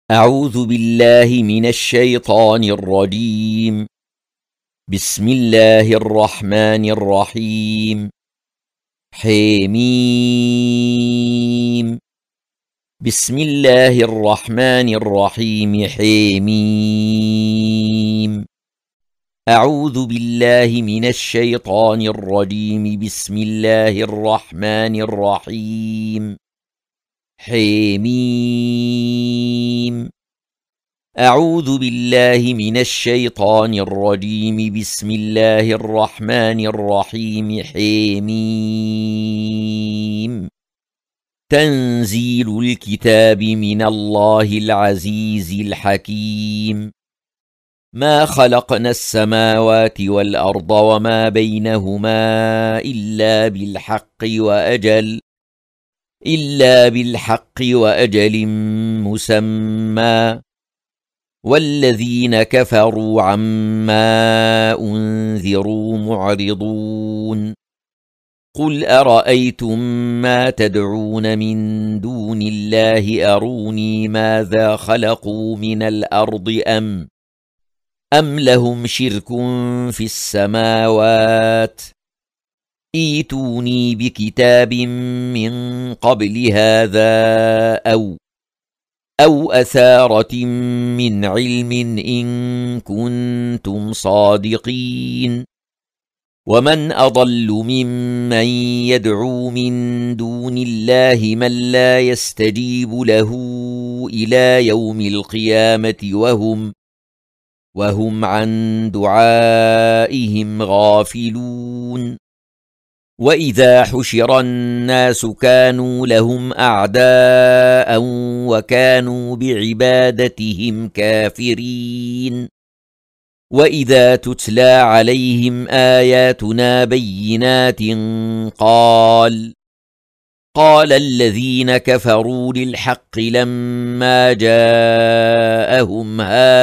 أعوذ بالله من الشيطان الرجيم. بسم الله الرحمن الرحيم. حميم. بسم الله الرحمن الرحيم. حميم. أعوذ بالله من الشيطان الرجيم. بسم الله الرحمن الرحيم. حميم. أعوذ بالله من الشيطان الرجيم. بسم الله الرحمن الرحيم. حميم. تنزيل الكتاب من الله العزيز الحكيم. ما خلقنا السماوات والأرض وما بينهما إلا بالحق وأجل مسمى، والذين كفروا عما أنذروا معرضون. قل أرأيتم ما تدعون من دون الله أروني ماذا خلقوا من الأرض أم لهم شرك في السماوات؟ ائتوني بكتاب من قبل هذا أو أثارة من علم إن كنتم صادقين. ومن أضل ممن يدعو من دون الله من لا يستجيب له إلى يوم القيامة وهم عن دعائهم غافلون. وإذا حشر الناس كانوا لهم أعداء وكانوا بعبادتهم كافرين. وإذا تتلى عليهم آياتنا بينات قال الذين كفروا للحق لما جاءهم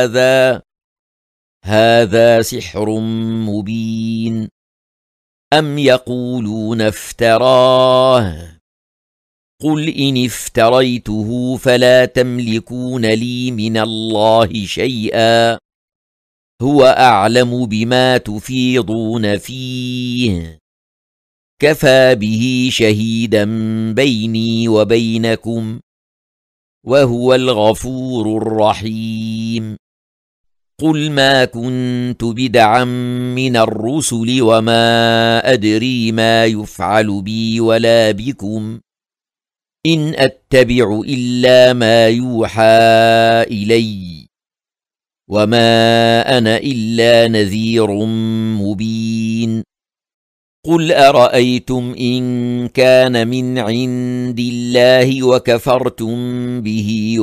هذا سحر مبين. أم يقولون افتراه؟ قل إن افتريته فلا تملكون لي من الله شيئا، هو أعلم بما تفيضون فيه، كفى به شهيدا بيني وبينكم، وهو الغفور الرحيم. قل ما كنت بدعا من الرسل وما أدري ما يفعل بي ولا بكم، إن أتبع إلا ما يوحى إلي، وما أنا إلا نذير مبين. قل أرأيتم إن كان من عند الله وكفرتم به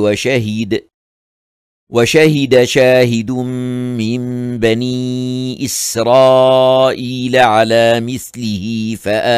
وشهد شاهد من بني إسرائيل على مثله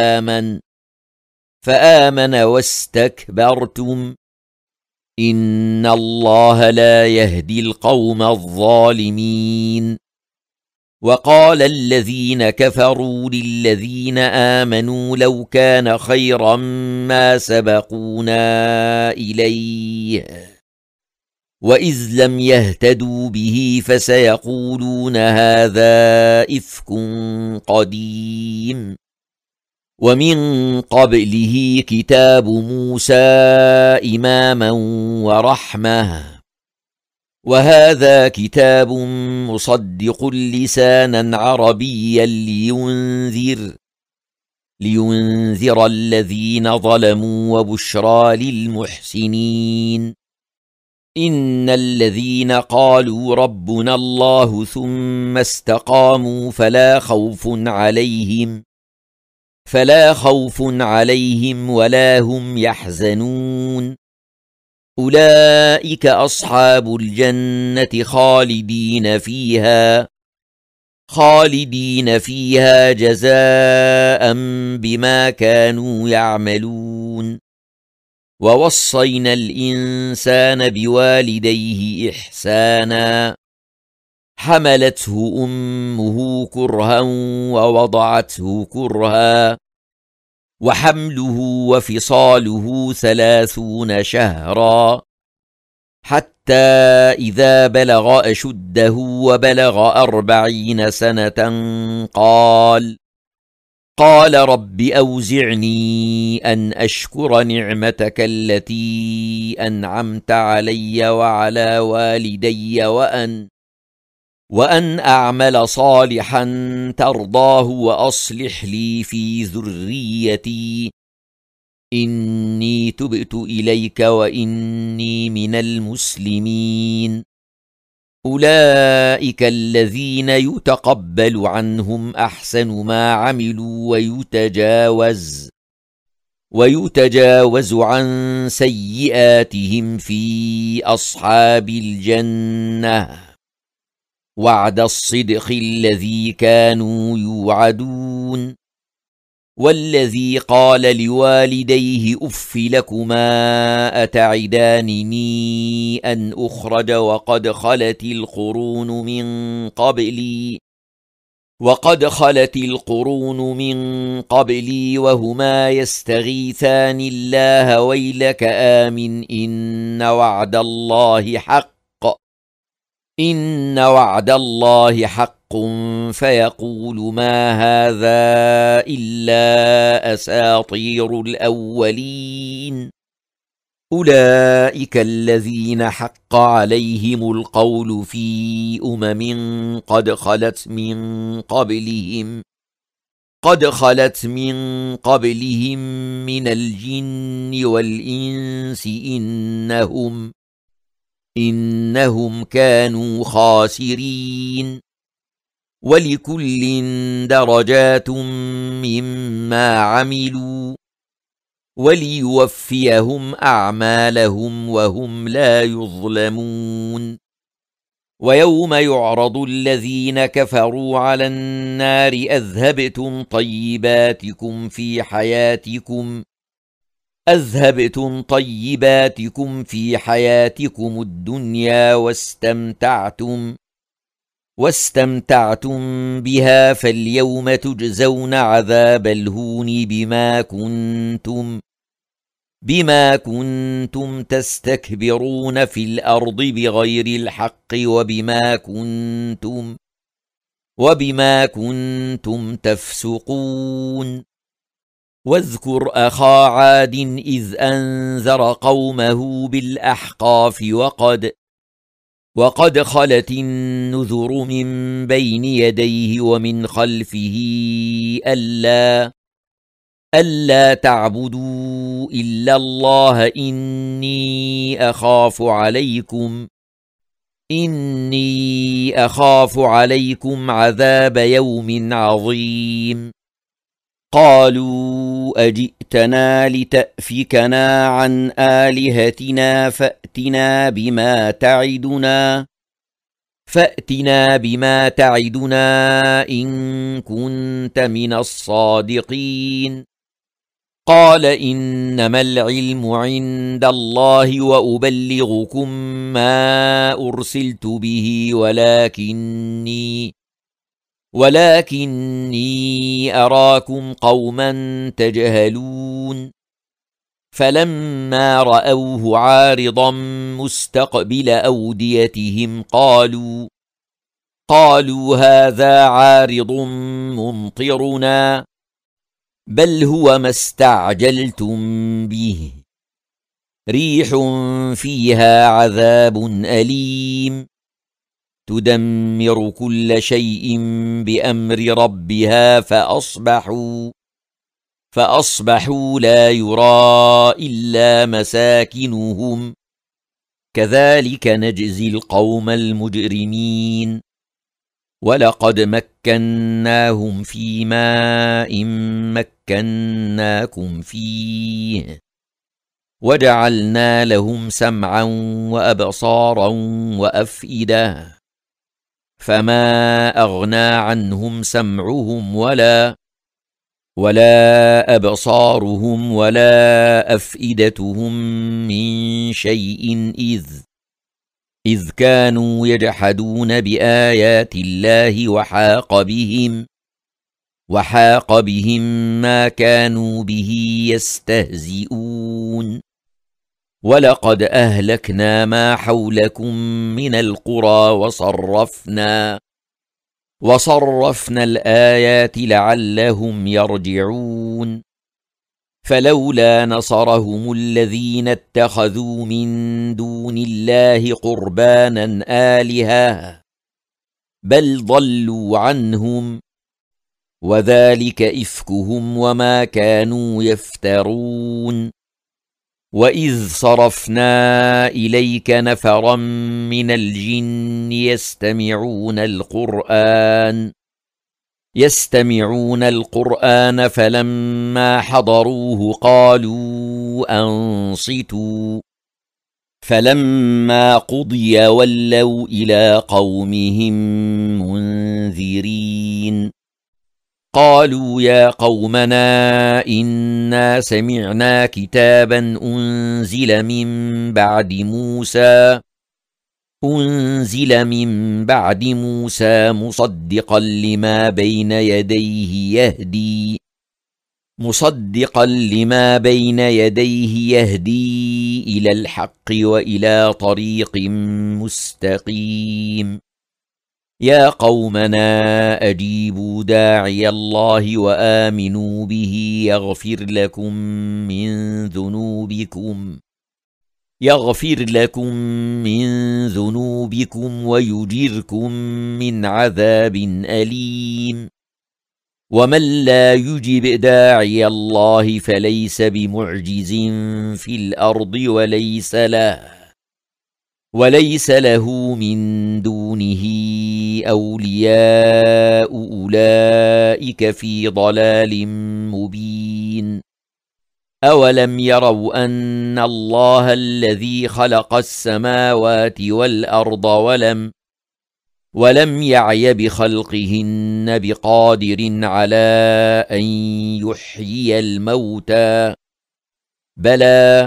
فآمن واستكبرتم، إن الله لا يهدي القوم الظالمين. وقال الذين كفروا للذين آمنوا لو كان خيرا ما سبقونا إليه، وإذ لم يهتدوا به فسيقولون هذا إفك قديم. ومن قبله كتاب موسى إماما ورحمة، وهذا كتاب مصدق لسانا عربيا لينذر الذين ظلموا وبشرى للمحسنين. إن الذين قالوا ربنا الله ثم استقاموا فلا خوف عليهم ولا هم يحزنون. أولئك أصحاب الجنة خالدين فيها جزاء بما كانوا يعملون. ووصينا الإنسان بوالديه إحسانا، حملته أمه كرها ووضعته كرها، وحمله وفصاله 30 شهرا حتى إذا بلغ أشده وبلغ 40 سنة قال رب أوزعني أن أشكر نعمتك التي أنعمت علي وعلى والدي وأن أعمل صالحا ترضاه وأصلح لي في ذريتي إني تبت إليك وإني من المسلمين. أولئك الذين يتقبل عنهم أحسن ما عملوا ويتجاوز عن سيئاتهم في أصحاب الجنة وعد الصدق الذي كانوا يوعدون. والذي قال لوالديه أف لكما أتعدانني أن أخرج وقد خلت القرون من قبلي وهما يستغيثان الله ويلك آمن إن وعد الله حق فيقول ما هذا إلا أساطير الأولين. أولئك الذين حق عليهم القول في قد خلت من قبلهم من الجن والإنس إنهم كانوا خاسرين. ولكل درجات مما عملوا وليوفيهم أعمالهم وهم لا يظلمون. ويوم يعرض الذين كفروا على النار أذهبتم طيباتكم في حياتكم الدنيا واستمتعتم بها فاليوم تجزون عذاب الهون بما كنتم تستكبرون في الأرض بغير الحق وبما كنتم تفسقون. واذكر أخا عاد إذ أنذر قومه بالأحقاف وقد خلت النذر من بين يديه ومن خلفه ألا تعبدوا إلا الله إني أخاف عليكم عذاب يوم عظيم. قالوا أجئتنا لتأفكنا عن آلهتنا فأتنا بما تعدنا إن كنت من الصادقين. قال إنما العلم عند الله وأبلغكم ما أرسلت به ولكني أراكم قوما تجهلون. فلما رأوه عارضا مستقبل أوديتهم قالوا هذا عارض ممطرنا بل هو ما استعجلتم به ريح فيها عذاب أليم تدمر كل شيء بأمر ربها فأصبحوا لا يرى إلا مساكنهم كذلك نجزي القوم المجرمين. ولقد مكناهم في ماء مكناكم فيه وجعلنا لهم سمعا وأبصارا وأفئدة فما أغنى عنهم سمعهم ولا أبصارهم ولا أفئدتهم من شيء إذ كانوا يجحدون بآيات الله وحاق بهم ما كانوا به يستهزئون. ولقد أهلكنا ما حولكم من القرى وصرفنا الآيات لعلهم يرجعون فلولا نصرهم الذين اتخذوا من دون الله قربانا آلهة بل ضلوا عنهم وذلك إفكهم وما كانوا يفترون وإذ صرفنا إليك نفرا من الجن يستمعون القرآن فلما حضروه قالوا أنصتوا فلما قضي ولوا إلى قومهم منذرين قالوا يا قومنا إنا سمعنا كتابا أنزل من بعد موسى مصدقا لما بين يديه يهدي إلى الحق وإلى طريق مستقيم يا قومنا أجيبوا داعي الله وآمنوا به يغفر لكم من ذنوبكم ويجركم من عذاب أليم ومن لا يجب داعي الله فليس بمعجز في الأرض وليس له من دونه أولياء أولئك في ضلال مبين أولم يروا أن الله الذي خلق السماوات والأرض ولم يعي بخلقهن بقادر على أن يحيي الموتى بلى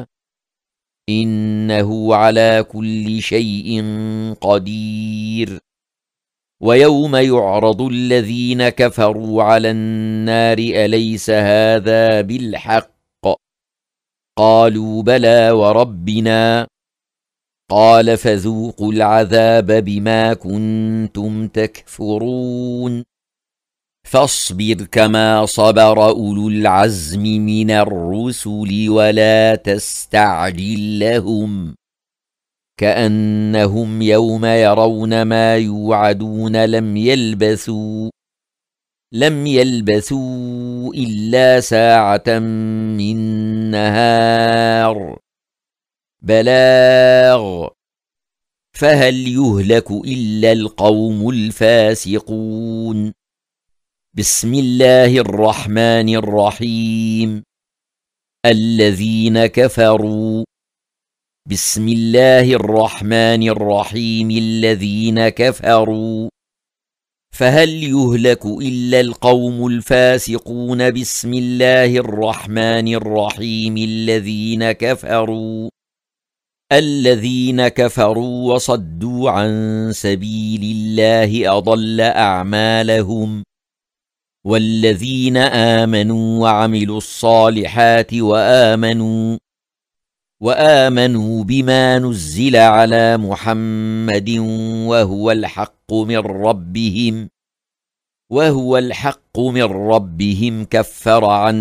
إنه على كل شيء قدير ويوم يعرض الذين كفروا على النار أليس هذا بالحق قالوا بلى وربنا قال فذوقوا العذاب بما كنتم تكفرون فاصبر كما صبر أولو العزم من الرسل ولا تستعجل لهم كأنهم يوم يرون ما يوعدون لم يلبثوا إلا ساعة من نهار بلاغ فهل يهلك إلا القوم الفاسقون بسم الله الرحمن الرحيم الذين كفروا بسم الله الرحمن الرحيم الذين كفروا فهل يهلك إلا القوم الفاسقون بسم الله الرحمن الرحيم الذين كفروا وصدوا عن سبيل الله أضل أعمالهم والذين آمنوا وعملوا الصالحات وآمنوا بما نزل على محمد وهو الحق من ربهم كفر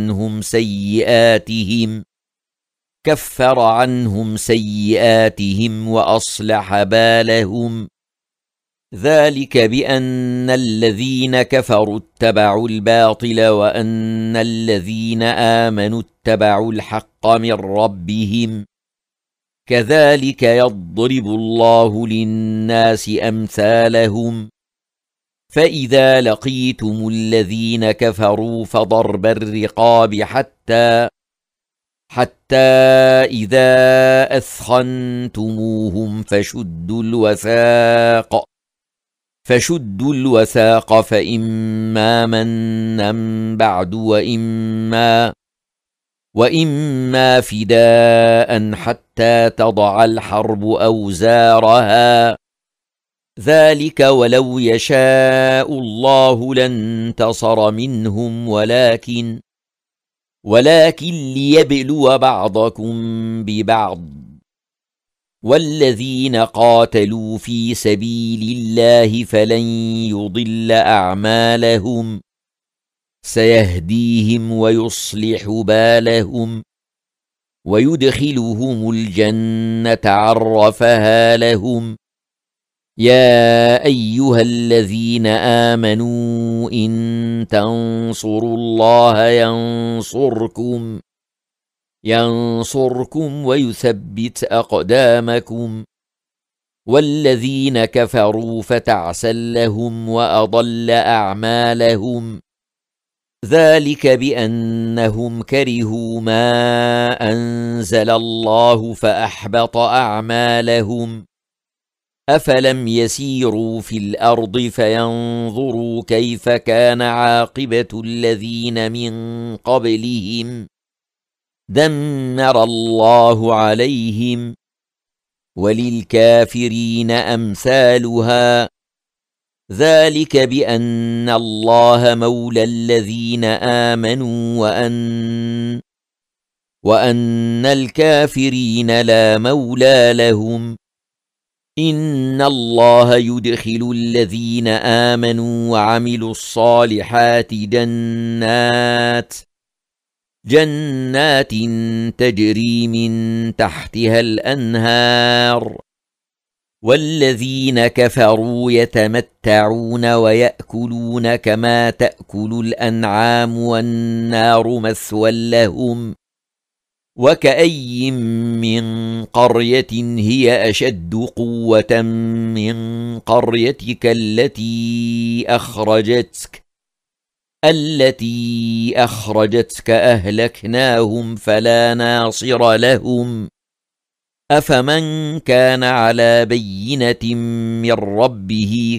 عنهم سيئاتهم وأصلح بالهم ذلك بأن الذين كفروا اتبعوا الباطل وأن الذين آمنوا اتبعوا الحق من ربهم كذلك يضرب الله للناس أمثالهم فإذا لقيتم الذين كفروا فضرب الرقاب حتى إذا أثخنتموهم فشدوا الوثاق فإما منا بعد وإما فداء حتى تضع الحرب أوزارها ذلك ولو يشاء الله لانتصر منهم ولكن ليبلو بعضكم ببعض والذين قاتلوا في سبيل الله فلن يضل أعمالهم سيهديهم ويصلح بالهم ويدخلهم الجنة عرفها لهم. يا أيها الذين آمنوا إن تنصروا الله ينصركم ويثبت أقدامكم. والذين كفروا فتعسا لهم وأضل أعمالهم. ذلك بأنهم كرهوا ما أنزل الله فأحبط أعمالهم. أفلم يسيروا في الأرض فينظروا كيف كان عاقبة الذين من قبلهم دمر الله عليهم وللكافرين أمثالها. ذلك بأن الله مولى الذين آمنوا وأن الكافرين لا مولى لهم. إن الله يدخل الذين آمنوا وعملوا الصالحات جنات تجري من تحتها الأنهار. والذين كفروا يتمتعون ويأكلون كما تأكل الأنعام والنار مثوى لهم. وكأي من قرية هي أشد قوة من قريتك التي أخرجتك أهلكناهم فلا ناصر لهم. أفمن كان على بينة من ربه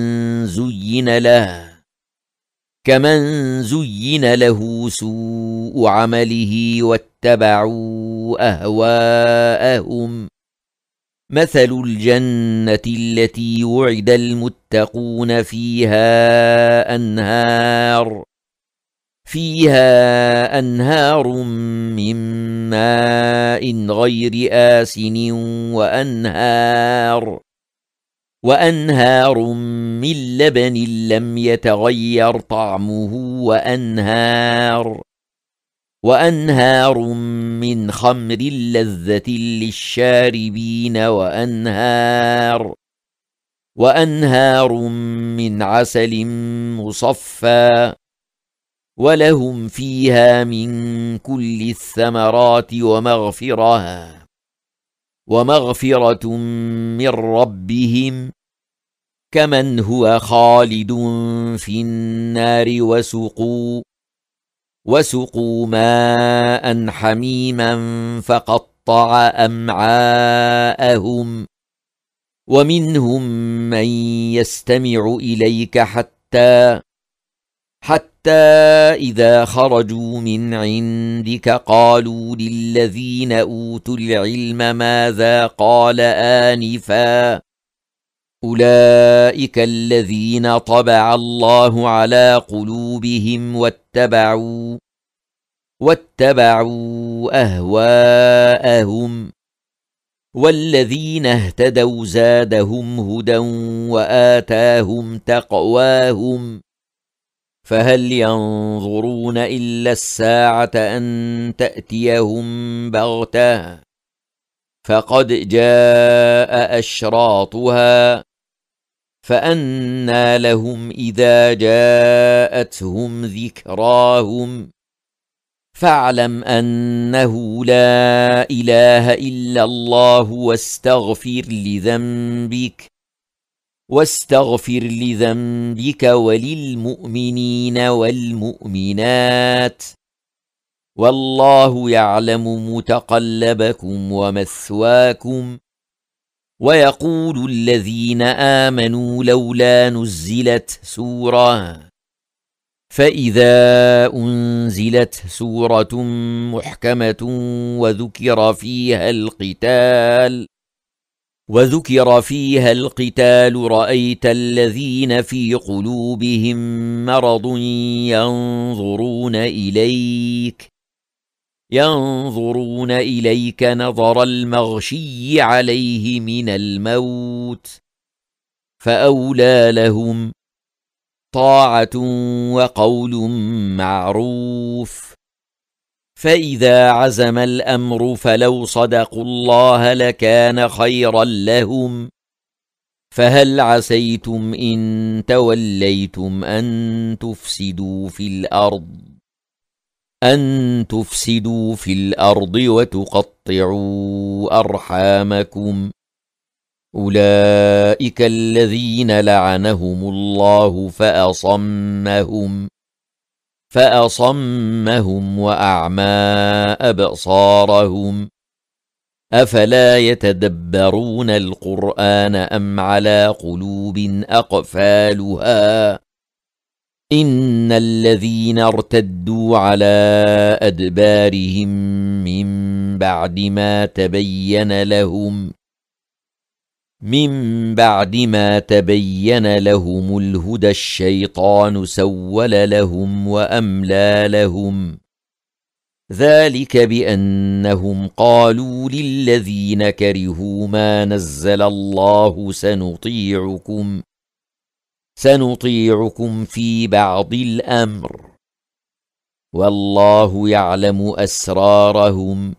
كمن زين له سوء عمله واتبعوا أهواءهم. مثل الجنة التي وعد المتقون فيها أنهار من ماء غير آسن وأنهار من لبن لم يتغير طعمه وأنهار من خمر لذة للشاربين وأنهار من عسل مصفى ولهم فيها من كل الثمرات ومغفرة من ربهم كمن هو خالد في النار وسقوا ماء حميما فقطع أمعاءهم. ومنهم من يستمع إليك حتى إذا خرجوا من عندك قالوا للذين أوتوا العلم ماذا قال آنفا أولئك الذين طبع الله على قلوبهم واتبعوا أهواءهم. والذين اهتدوا زادهم هدى وآتاهم تقواهم. فهل ينظرون إلا الساعة أن تأتيهم بغتة فقد جاء أشراطها فأنى لهم إذا جاءتهم ذكراهم. فاعلم أنه لا إله إلا الله واستغفر لذنبك وللمؤمنين والمؤمنات والله يعلم متقلبكم ومثواكم. ويقول الذين آمنوا لولا نزلت سورة فإذا أنزلت سورة محكمة وذكر فيها القتال رأيت الذين في قلوبهم مرض ينظرون إليك نظر المغشي عليه من الموت فأولى لهم طاعة وقول معروف. فإذا عزم الأمر فلو صدقوا الله لكان خيرا لهم. فهل عسيتم إن توليتم أن تفسدوا في الأرض وتقطعوا أرحامكم؟ أولئك الذين لعنهم الله فأصمهم وأعمى أبصارهم. أفلا يتدبرون القرآن أم على قلوب أقفالها؟ إن الذين ارتدوا على أدبارهم من بعد ما تبين لهم الهدى الشيطان سول لهم وأملى لهم. ذلك بأنهم قالوا للذين كرهوا ما نزل الله سنطيعكم في بعض الأمر والله يعلم أسرارهم.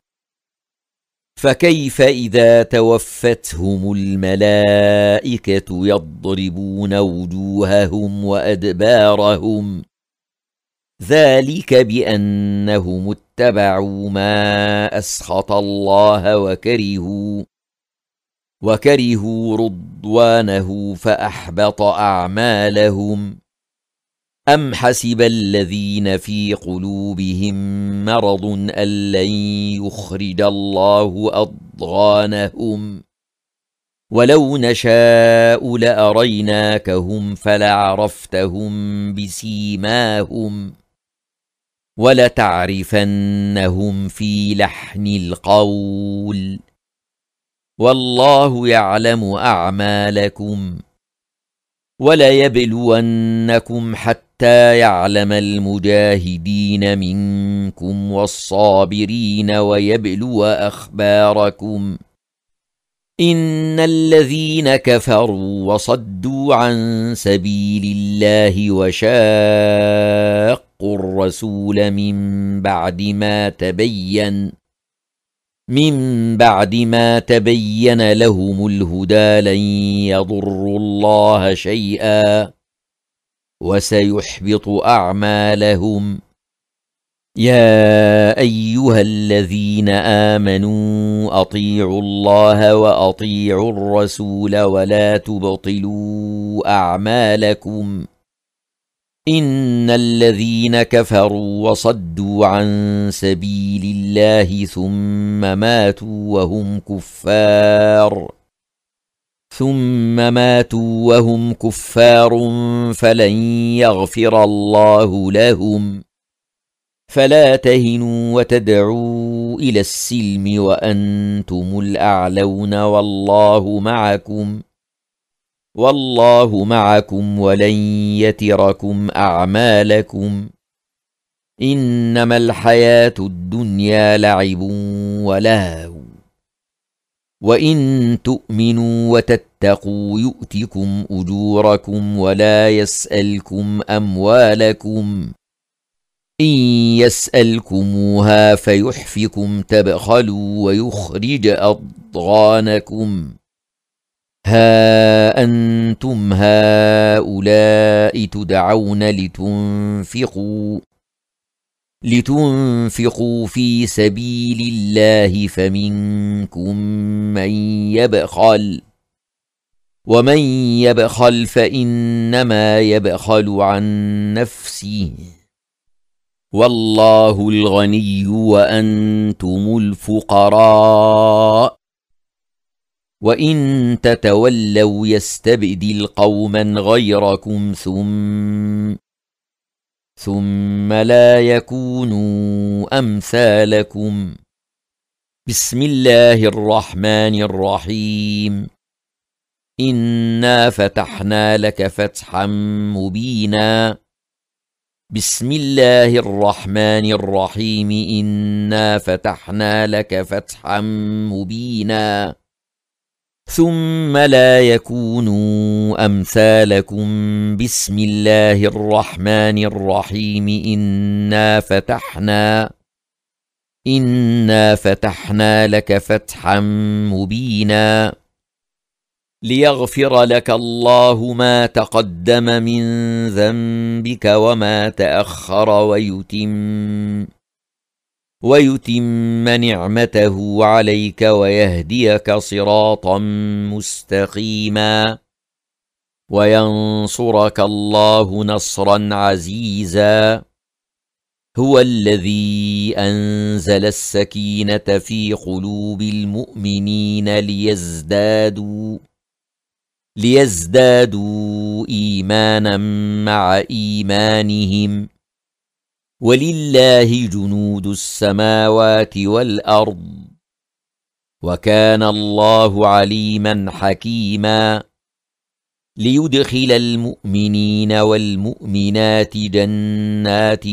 فكيف إذا توفتهم الملائكة يضربون وجوههم وأدبارهم؟ ذلك بأنهم اتبعوا ما أسخط الله وكرهوا رضوانه فأحبط أعمالهم. أم حسب الذين في قلوبهم مرض أن لن يخرج الله أضغانهم؟ ولو نشاء لأريناكهم فلعرفتهم بسيماهم ولتعرفنهم في لحن القول والله يعلم أعمالكم. وليبلونكم حتى يعلم المجاهدين منكم والصابرين ويبلو أخباركم. إن الذين كفروا وصدوا عن سبيل الله وشاقوا الرسول من بعد ما تبين لهم الهدى لن يضروا الله شيئا وسيحبط أعمالهم. يا أيها الذين آمنوا أطيعوا الله وأطيعوا الرسول ولا تبطلوا أعمالكم. إن الذين كفروا وصدوا عن سبيل الله ثم ماتوا وهم كفار فلن يغفر الله لهم. فلا تهنوا وتدعوا إلى السلم وأنتم الأعلون والله معكم ولن يتركم أعمالكم. إنما الحياة الدنيا لعب ولهو وإن تؤمنوا وتتقوا يؤتكم أجوركم ولا يسألكم أموالكم. إن يسألكموها فيحفكم تبخلوا ويخرج أضغانكم. ها أنتم هؤلاء تدعون لتنفقوا في سبيل الله فمنكم من يبخل ومن يبخل فإنما يبخل عن نفسه والله الغني وأنتم الفقراء. وإن تتولوا يستبدل قوما غيركم ثم لا يكونوا أمثالكم. بسم الله الرحمن الرحيم. إنا فتحنا لك فتحا مبينا بسم الله الرحمن الرحيم إنا فتحنا لك فتحا مبينا ثم لا يكونوا أمثالكم بسم الله الرحمن الرحيم إنا فتحنا لك فتحا مبينا ليغفر لك الله ما تقدم من ذنبك وما تأخر ويتم نعمته عليك ويهديك صراطا مستقيما وينصرك الله نصرا عزيزا هو الذي أنزل السكينة في قلوب المؤمنين ليزدادوا إيمانا مع إيمانهم ولله جنود السماوات والأرض وكان الله عليما حكيما ليدخل المؤمنين والمؤمنات جنات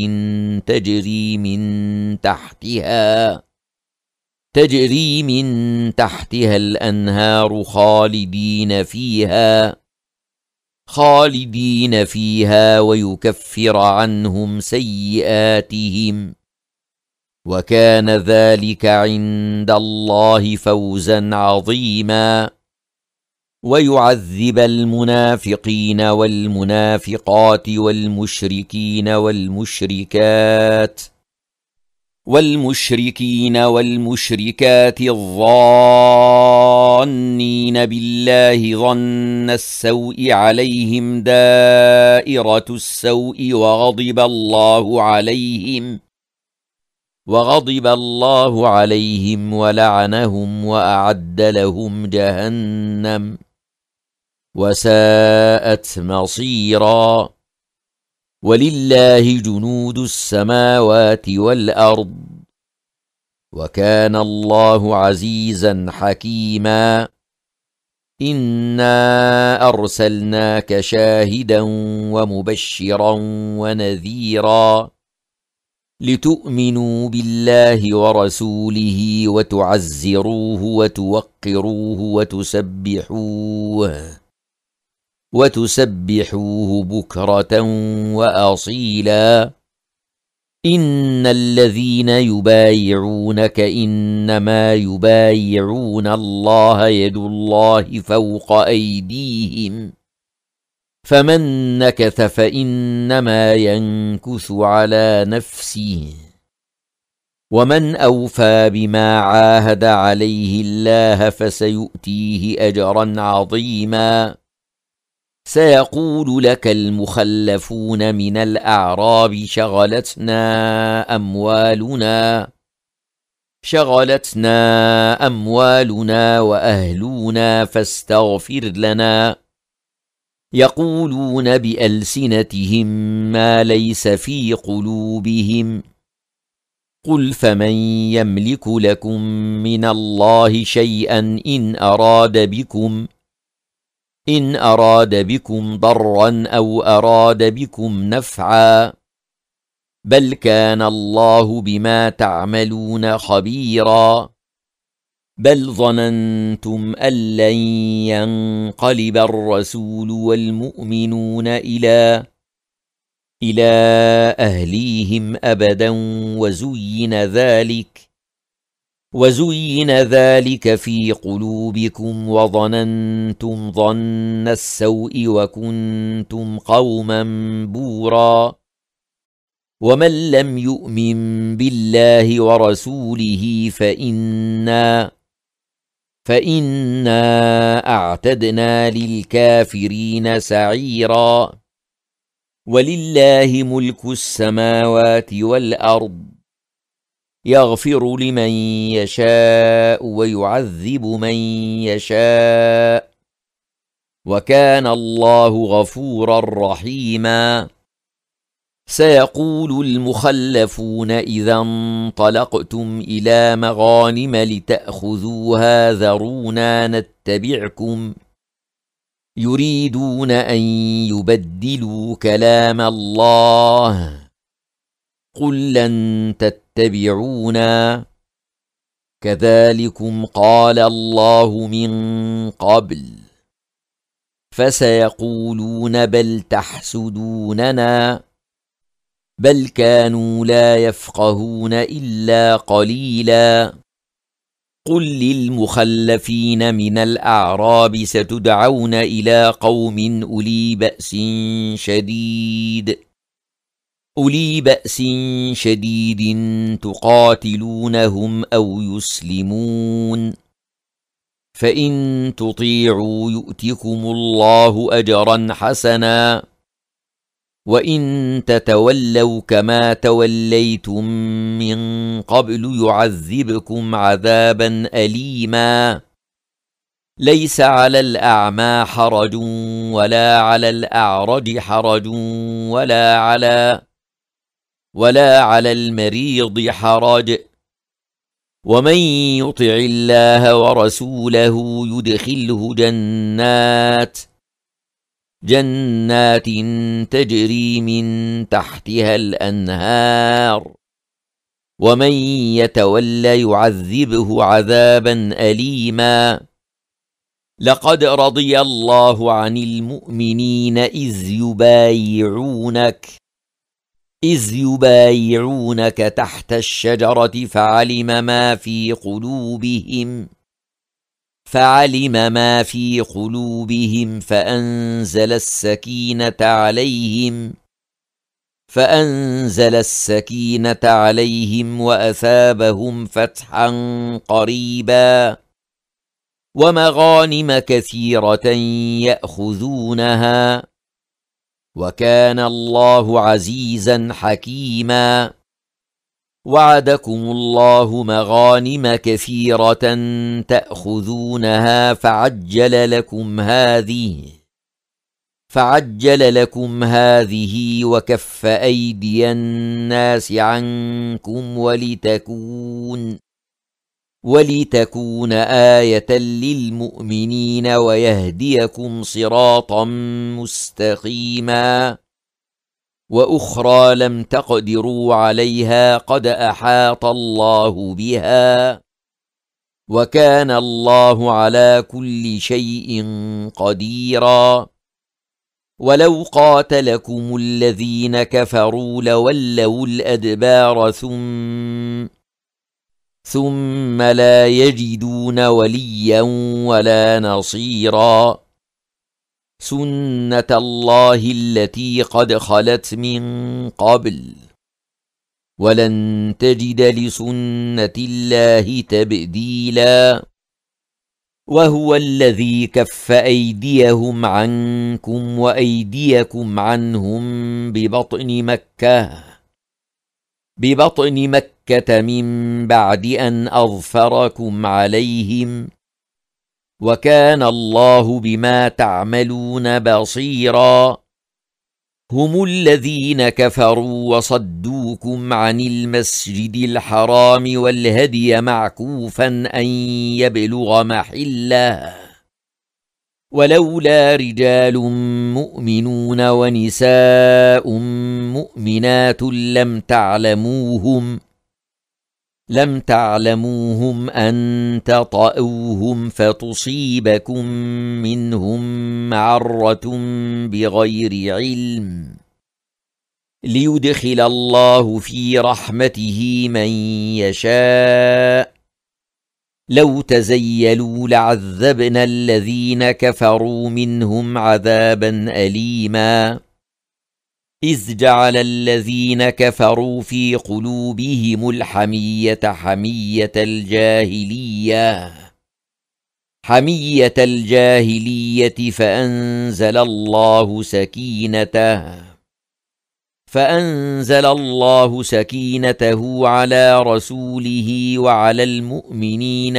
تجري من تحتها الأنهار خالدين فيها ويكفر عنهم سيئاتهم وكان ذلك عند الله فوزا عظيما ويعذب المنافقين والمنافقات والمشركات الظانين بالله ظن السوء عليهم دائرة السوء وغضب الله عليهم ولعنهم وأعد لهم جهنم وساءت مصيرا ولله جنود السماوات والأرض وكان الله عزيزا حكيما إنا أرسلناك شاهدا ومبشرا ونذيرا لتؤمنوا بالله ورسوله وتعزروه وتوقروه وتسبحوه بكرة وأصيلا إن الذين يبايعونك إنما يبايعون الله يد الله فوق أيديهم فمن نكث فإنما ينكث على نفسه ومن أوفى بما عاهد عليه الله فسيؤتيه أجرا عظيما سيقول لك المخلفون من الأعراب شغلتنا أموالنا وأهلنا فاستغفر لنا يقولون بألسنتهم ما ليس في قلوبهم قل فمن يملك لكم من الله شيئا إن أراد بكم ضرا أو أراد بكم نفعا بل كان الله بما تعملون خبيرا بل ظننتم أن لن ينقلب الرسول والمؤمنون إلى أهليهم أبدا وزين ذلك في قلوبكم وظننتم ظن السوء وكنتم قوما بورا ومن لم يؤمن بالله ورسوله فإنا أعتدنا للكافرين سعيرا ولله ملك السماوات والأرض يغفر لمن يشاء ويعذب من يشاء وكان الله غفورا رحيما سيقول المخلفون إذا انطلقتم إلى مغانم لتأخذوها ذرونا نتبعكم يريدون أن يبدلوا كلام الله قل لن تتبعونا كذلكم قال الله من قبل فسيقولون بل تحسدوننا بل كانوا لا يفقهون إلا قليلا قل للمخلفين من الأعراب ستدعون إلى قوم أولي بأس شديد تقاتلونهم أو يسلمون فإن تطيعوا يؤتكم الله أجرا حسنا وإن تتولوا كما توليتم من قبل يعذبكم عذابا أليما ليس على الأعمى حرج ولا على الأعرج حرج ولا على المريض حرج ومن يطع الله ورسوله يدخله جنات تجري من تحتها الأنهار ومن يتول يعذبه عذابا أليما لقد رضي الله عن المؤمنين إذ يبايعونك تحت الشجرة فعلم ما في قلوبهم فأنزل السكينة عليهم وأثابهم فتحا قريبا ومغانم كثيرة يأخذونها وكان الله عزيزا حكيما وعدكم الله مغانم كثيرة تأخذونها فعجل لكم هذه وكف أيدي الناس عنكم ولتكون آية للمؤمنين ويهديكم صراطا مستقيما وأخرى لم تقدروا عليها قد أحاط الله بها وكان الله على كل شيء قديرا ولو قاتلكم الذين كفروا لولوا الأدبار ثم لا يجدون وليا ولا نصيرا سنة الله التي قد خلت من قبل ولن تجد لسنة الله تبديلا وهو الذي كف أيديهم عنكم وأيديكم عنهم ببطن مكة من بعد أن أظفركم عليهم وكان الله بما تعملون بصيرا هم الذين كفروا وصدوكم عن المسجد الحرام والهدي معكوفا أن يبلغ محله ولولا رجال مؤمنون ونساء مؤمنات لم تعلموهم أن تطئوهم فتصيبكم منهم معرة بغير علم ليدخل الله في رحمته من يشاء لو تزيلوا لعذبنا الذين كفروا منهم عذابا أليما إذ جعل الذين كفروا في قلوبهم الحمية حمية الجاهلية فأنزل الله سكينته على رسوله وعلى المؤمنين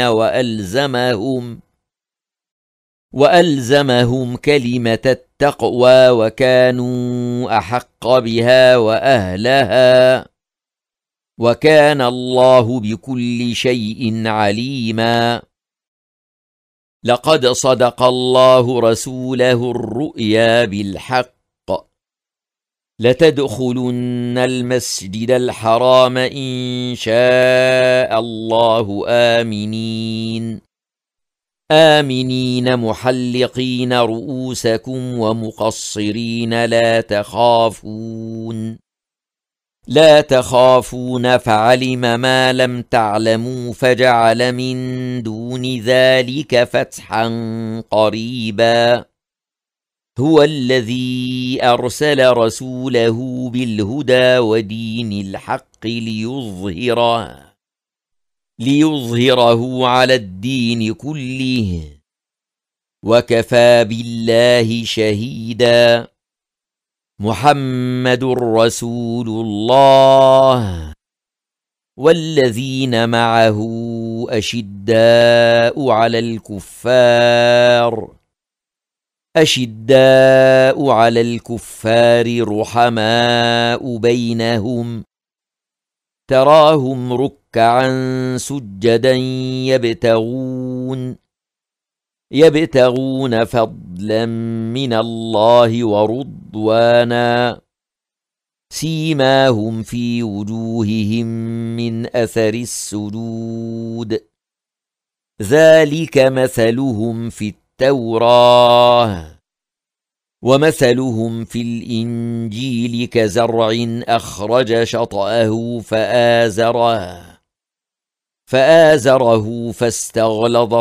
وألزمهم كلمة التقوى وكانوا أحق بها وأهلها وكان الله بكل شيء عليما لقد صدق الله رسوله الرؤيا بالحق لتدخلن المسجد الحرام إن شاء الله آمنين محلقين رؤوسكم ومقصرين لا تخافون فعلم ما لم تعلموا فجعل من دون ذلك فتحا قريبا هو الذي أرسل رسوله بالهدى ودين الحق ليظهره على الدين كله وكفى بالله شهيدا محمد رسول الله والذين معه أشداء على الكفار رحماء بينهم تراهم ركعا سجدا يبتغون فضلا من الله ورضوانا سيماهم في وجوههم من أثر السجود ذلك مثلهم في التوراة ومثلهم في الإنجيل كزرع أخرج شطأه فآزره فاستغلظ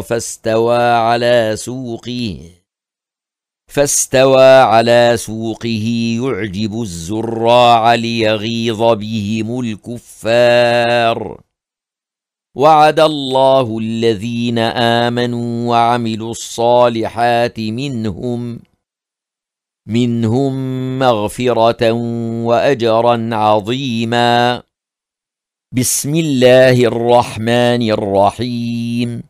فاستوى على سوقه يعجب الزراع ليغيظ بهم الكفار وعد الله الذين آمنوا وعملوا الصالحات منهم مغفرة وأجرا عظيما بسم الله الرحمن الرحيم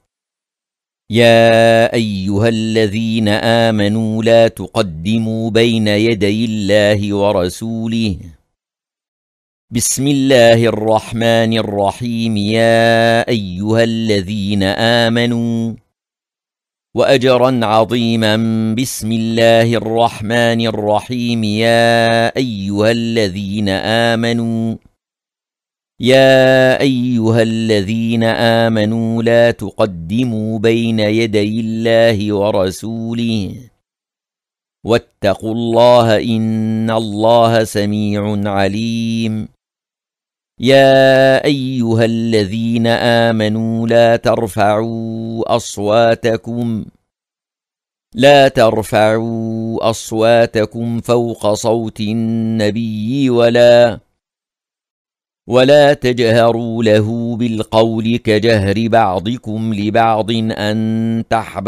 يا أيها الذين آمنوا لا تقدموا بين يدي الله ورسوله بسم الله الرحمن الرحيم يا أيها الذين آمنوا وأجرا عظيما بسم الله الرحمن الرحيم يا أيها الذين آمنوا لا تقدموا بين يدي الله ورسوله واتقوا الله إن الله سميع عليم يا أيها الذين آمنوا لا ترفعوا أصواتكم فوق صوت النبي ولا تجهروا له بالقول كجهر بعضكم لبعض أن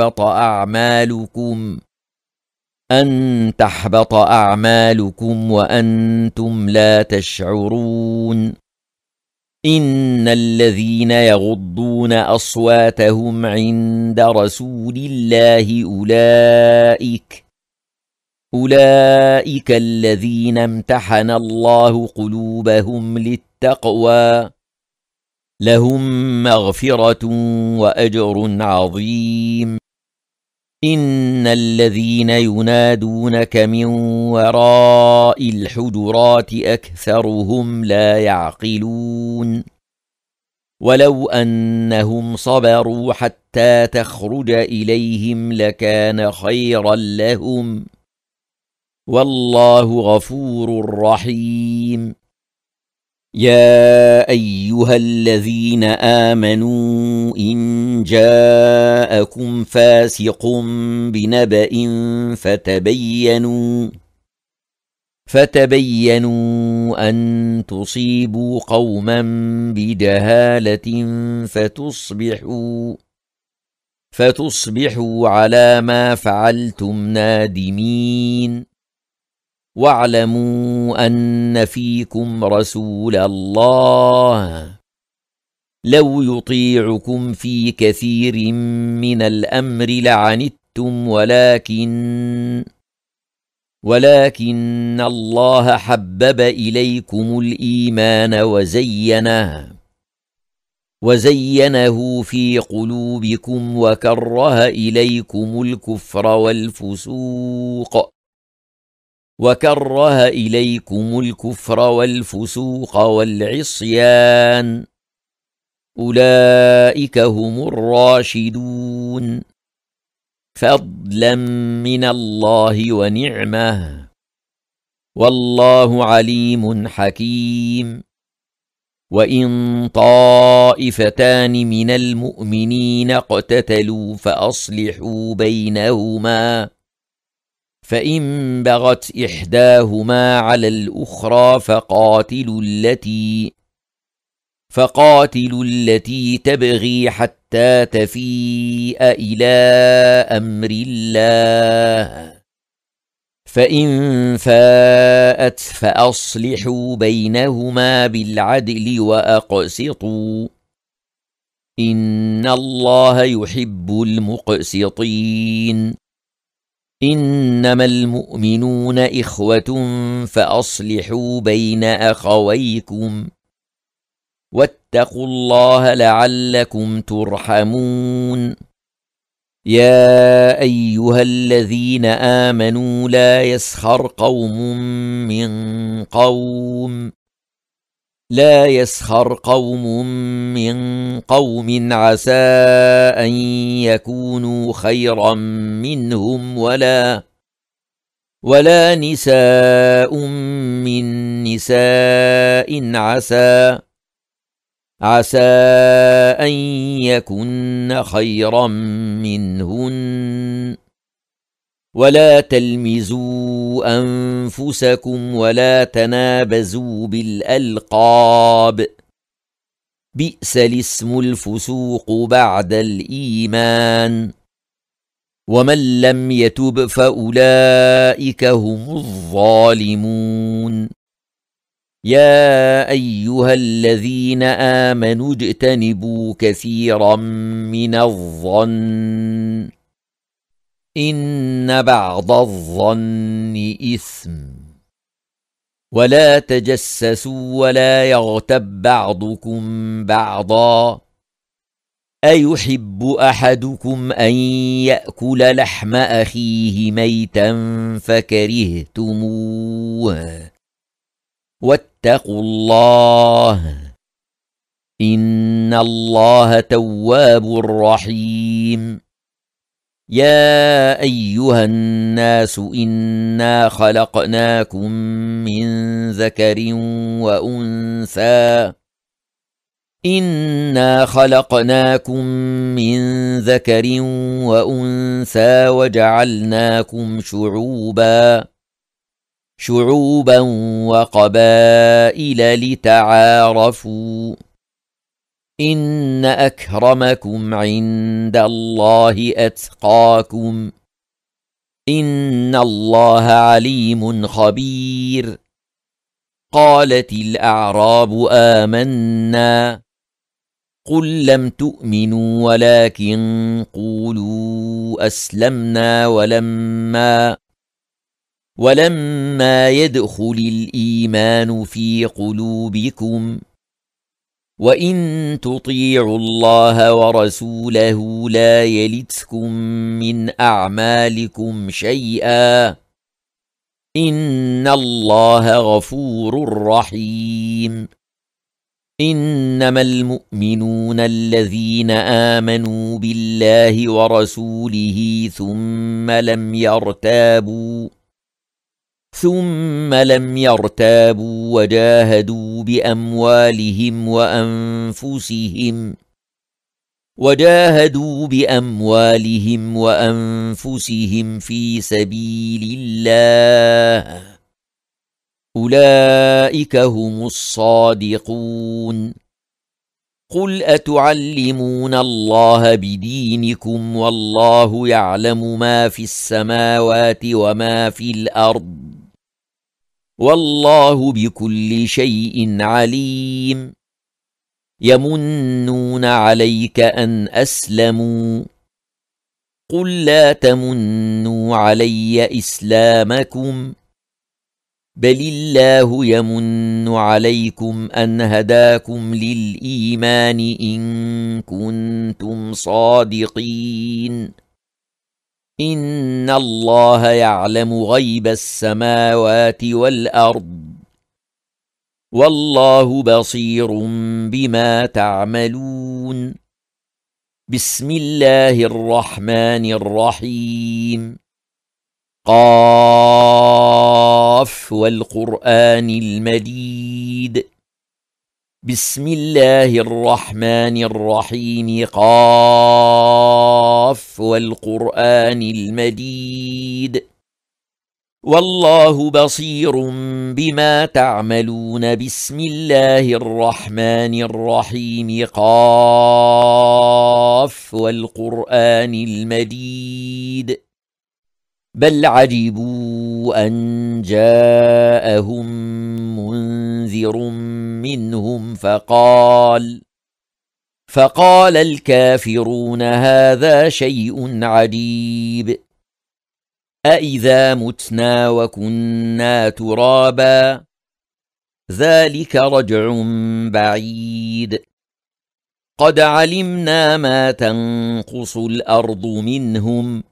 تحبط أعمالكم وأنتم لا تشعرون إن الذين يغضون أصواتهم عند رسول الله أولئك الذين امتحن الله قلوبهم للتقوى لهم مغفرة وأجر عظيم إن الذين ينادونك من وراء الحجرات أكثرهم لا يعقلون ولو أنهم صبروا حتى تخرج إليهم لكان خيرا لهم والله غفور رحيم يا أيها الذين آمنوا إن جاءكم فاسق بنبأ فتبينوا أن تصيبوا قوما بجهالة فتصبحوا على ما فعلتم نادمين واعلموا أن فيكم رسول الله لو يطيعكم في كثير من الأمر لعنتم ولكن الله حبب إليكم الإيمان وزينه في قلوبكم وكره إليكم الكفر والفسوق وكره إليكم الكفر والفسوق والعصيان أولئك هم الراشدون فضلا من الله ونعمه والله عليم حكيم وإن طائفتان من المؤمنين اقتتلوا فأصلحوا بينهما فإن بغت إحداهما على الأخرى فقاتلوا التي تبغي حتى تفيء إلى أمر الله فإن فاءت فأصلحوا بينهما بالعدل وأقسطوا إن الله يحب المقسطين إنما المؤمنون إخوة فأصلحوا بين أخويكم واتقوا الله لعلكم ترحمون يا أيها الذين آمنوا لا يسخر قوم من قوم عسى أن يكونوا خيرا منهم ولا نساء من نساء عسى أن يكن خيرا منهن ولا تلمزوا أنفسكم ولا تنابزوا بالألقاب بئس الاسم الفسوق بعد الإيمان ومن لم يتب فأولئك هم الظالمون يا أيها الذين آمنوا اجتنبوا كثيرا من الظن إن بعض الظن إثم ولا تجسسوا ولا يغتب بعضكم بعضا أيحب أحدكم أن يأكل لحم أخيه ميتا فكرهتموه واتقوا الله إن الله تواب رحيم يا أيها الناس إنا خلقناكم من ذكر وأنثى وجعلناكم شعوبا وقبائل لتعارفوا إن أكرمكم عند الله أتقاكم إن الله عليم خبير قالت الأعراب آمنا قل لم تؤمنوا ولكن قولوا أسلمنا ولما يدخل الإيمان في قلوبكم وإن تطيعوا الله ورسوله لا يلتكم من أعمالكم شيئا إن الله غفور رحيم إنما المؤمنون الذين آمنوا بالله ورسوله ثم لم يرتابوا وجاهدوا بأموالهم وأنفسهم في سبيل الله أولئك هم الصادقون قل أتعلمون الله بدينكم والله يعلم ما في السماوات وما في الأرض والله بكل شيء عليم يمنون عليك أن أسلموا قل لا تمنوا علي إسلامكم بل الله يمن عليكم أن هداكم للإيمان إن كنتم صادقين إن الله يعلم غيب السماوات والأرض والله بصير بما تعملون بسم الله الرحمن الرحيم قاف والقرآن المجيد بسم الله الرحمن الرحيم قاف والقرآن المجيد والله بصير بما تعملون بسم الله الرحمن الرحيم قاف والقرآن المجيد بل عجبوا أن جاءهم منذر منهم فقال الكافرون هذا شيء عجيب أإذا متنا وكنا ترابا ذلك رجع بعيد قد علمنا ما تنقص الأرض منهم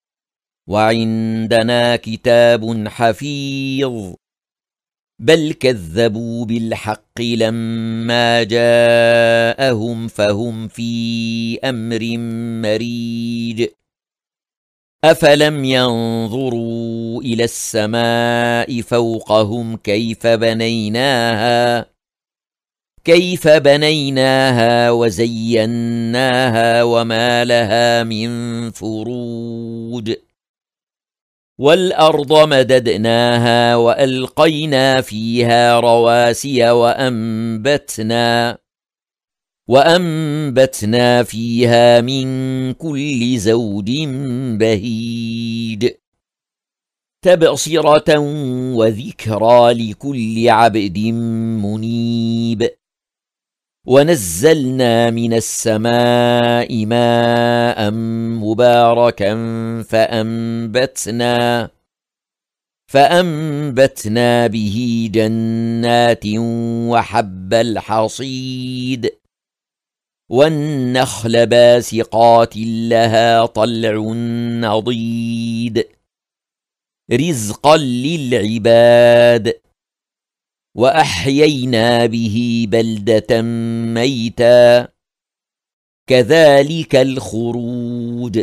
وعندنا كتاب حفيظ بل كذبوا بالحق لما جاءهم فهم في أمر مريج أفلم ينظروا إلى السماء فوقهم كيف بنيناها وزيناها وما لها من فروج والأرض مددناها وألقينا فيها رواسي وأنبتنا فيها من كل زوج بهيج تبصرة وذكرى لكل عبد منيب ونزلنا من السماء ماء مباركا فأنبتنا به جنات وحب الحصيد والنخل باسقات لها طلع نضيد رزقا للعباد وأحيينا به بلدة ميتا كذلك الخروج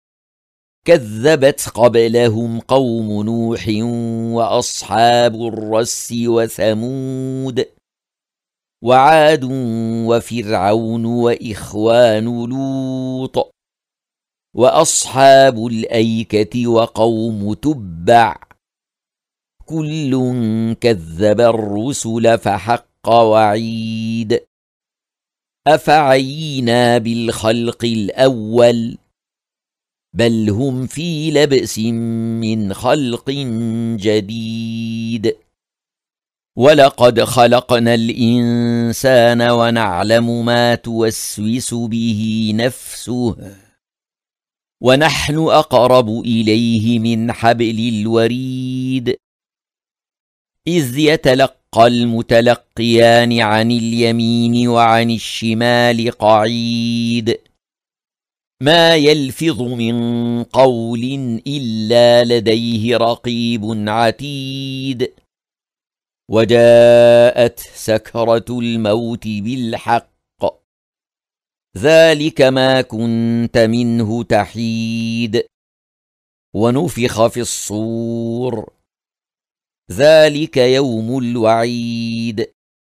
كذبت قبلهم قوم نوح وأصحاب الرس وثمود وعاد وفرعون وإخوان لوط وأصحاب الأيكة وقوم تبع كل كذب الرسل فحق وعيد أفعينا بالخلق الأول بل هم في لبس من خلق جديد ولقد خلقنا الإنسان ونعلم ما توسوس به نفسه ونحن أقرب إليه من حبل الوريد إذ يتلقى المتلقيان عن اليمين وعن الشمال قعيد ما يلفظ من قول إلا لديه رقيب عتيد وجاءت سكرة الموت بالحق ذلك ما كنت منه تحيد ونفخ في الصور ذلك يوم الوعيد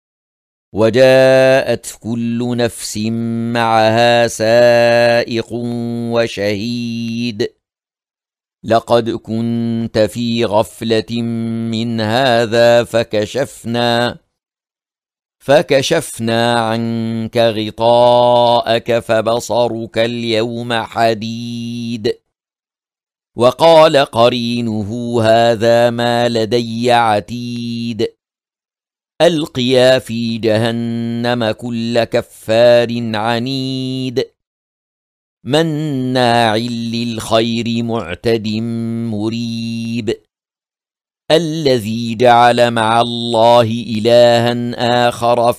وجاءت كل نفس معها سائق وشهيد لقد كنت في غفلة من هذا فكشفنا عنك غطاءك فبصرك اليوم حديد وقال قرينه هذا ما لدي عتيد ألقيا في جهنم كل كفار عنيد مناع للخير معتد مريب الذي جعل مع الله إلها آخر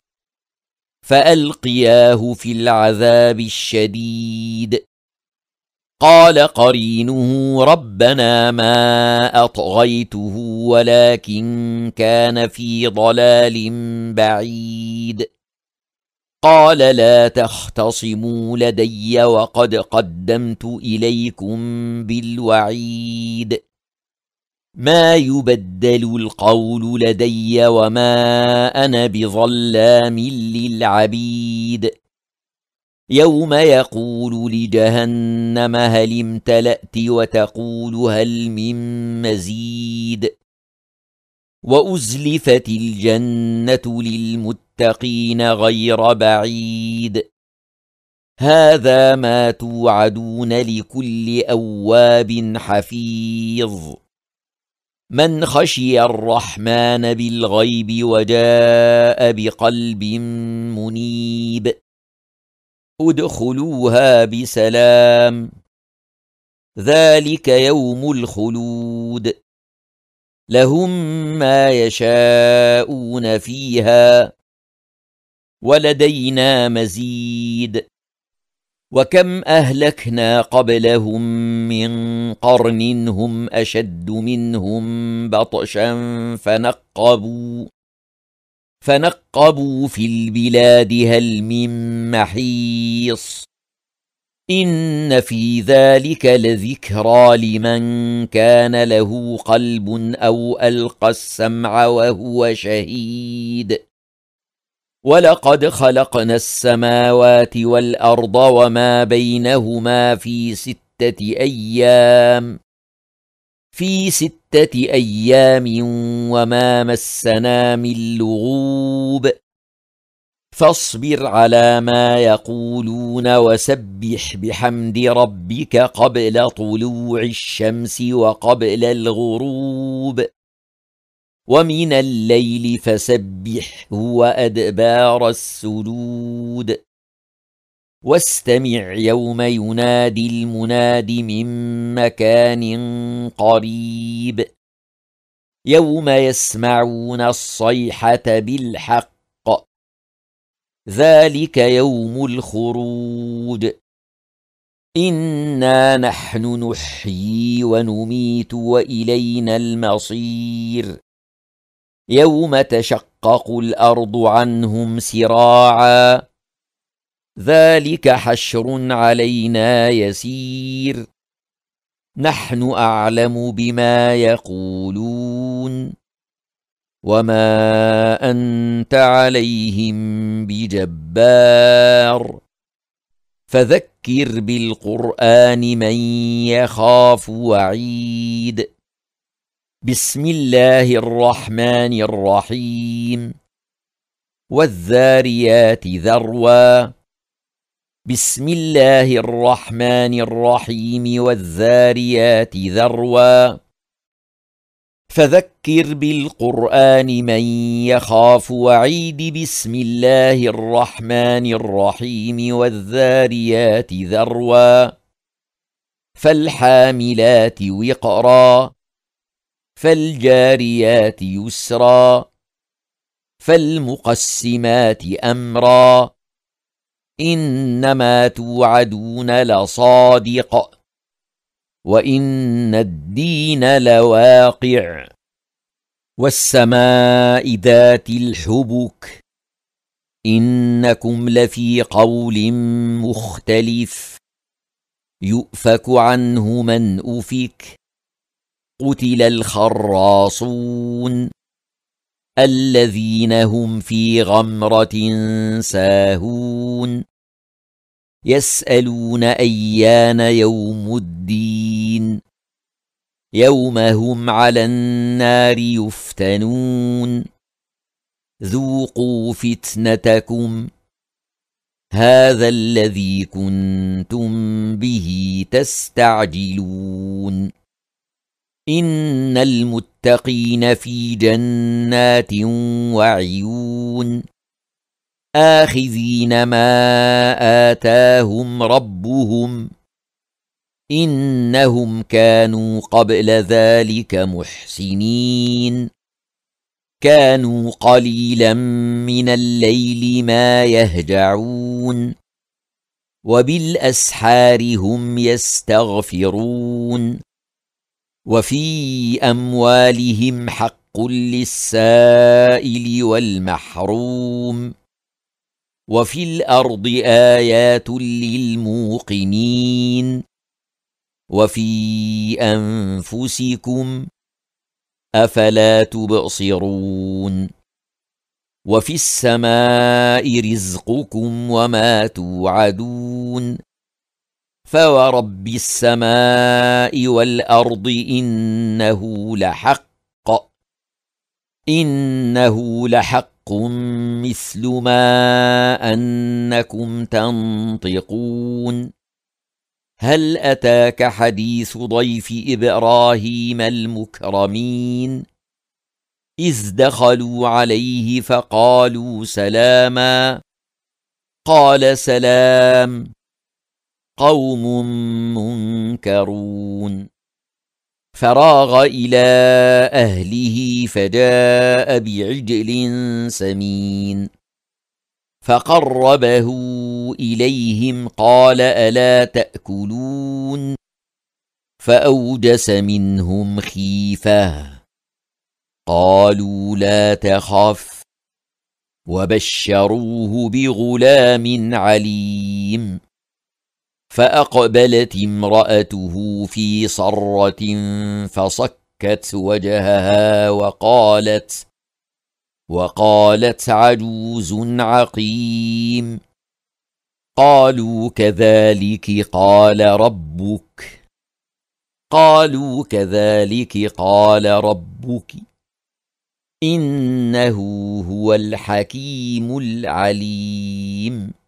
فألقياه في العذاب الشديد قال قرينه ربنا ما أطغيته ولكن كان في ضلال بعيد قال لا تختصموا لدي وقد قدمت إليكم بالوعيد ما يبدل القول لدي وما أنا بظلام للعبيد يوم يقول لجهنم هل امتلأت وتقول هل من مزيد وأزلفت الجنة للمتقين غير بعيد هذا ما توعدون لكل أواب حفيظ من خشي الرحمن بالغيب وجاء بقلب منيب ادخلوها بسلام ذلك يوم الخلود لهم ما يشاءون فيها ولدينا مزيد وكم أهلكنا قبلهم من قرن هم أشد منهم بطشا فنقبوا في البلاد هل من محيص إن في ذلك لذكرى لمن كان له قلب أو ألقى السمع وهو شهيد ولقد خلقنا السماوات والأرض وما بينهما في 6 أيام وما مسنا من لغوب فاصبر على ما يقولون وسبح بحمد ربك قبل طلوع الشمس وقبل الغروب ومن الليل فسبحه وأدبار السجود واستمع يوم ينادي المناد من مكان قريب يوم يسمعون الصيحة بالحق ذلك يوم الخروج إنا نحن نحيي ونميت وإلينا المصير يوم تشقق الأرض عنهم سراعا ذلك حشر علينا يسير نحن أعلم بما يقولون وما أنت عليهم بجبار فذكر بالقرآن من يخاف وعيد بسم الله الرحمن الرحيم والذاريات ذروا بسم الله الرحمن الرحيم والذاريات ذروا فذكر بالقرآن من يخاف وعيد بسم الله الرحمن الرحيم والذاريات ذروا فالحاملات وقرا فالجاريات يسرا فالمقسمات أمرا إنما توعدون لصادق وإن الدين لواقع والسماء ذات الحبك إنكم لفي قول مختلف يؤفك عنه من أفك قتل الخراصون الذين هم في غمرة ساهون يسألون أيان يوم الدين يوم هم على النار يفتنون ذوقوا فتنتكم هذا الذي كنتم به تستعجلون إن المتقين في جنات وعيون آخذين ما آتاهم ربهم إنهم كانوا قبل ذلك محسنين كانوا قليلا من الليل ما يهجعون وبالأسحار هم يستغفرون وفي أموالهم حق للسائل والمحروم وفي الأرض آيات للموقنين وفي أنفسكم أفلا تبصرون وفي السماء رزقكم وما توعدون فورب السماء والأرض إنه لحق مثل ما أنكم تنطقون هل أتاك حديث ضيف إبراهيم المكرمين إذ دخلوا عليه فقالوا سلاما قال سلام قوم منكرون فراغ إلى أهله فجاء بعجل سمين فقربه إليهم قال ألا تأكلون فأوجس منهم خيفة قالوا لا تخف وبشروه بغلام عليم فأقبلت امرأته في صرة فصكت وجهها وقالت عجوز عقيم قالوا كذلك قال ربك إنه هو الحكيم العليم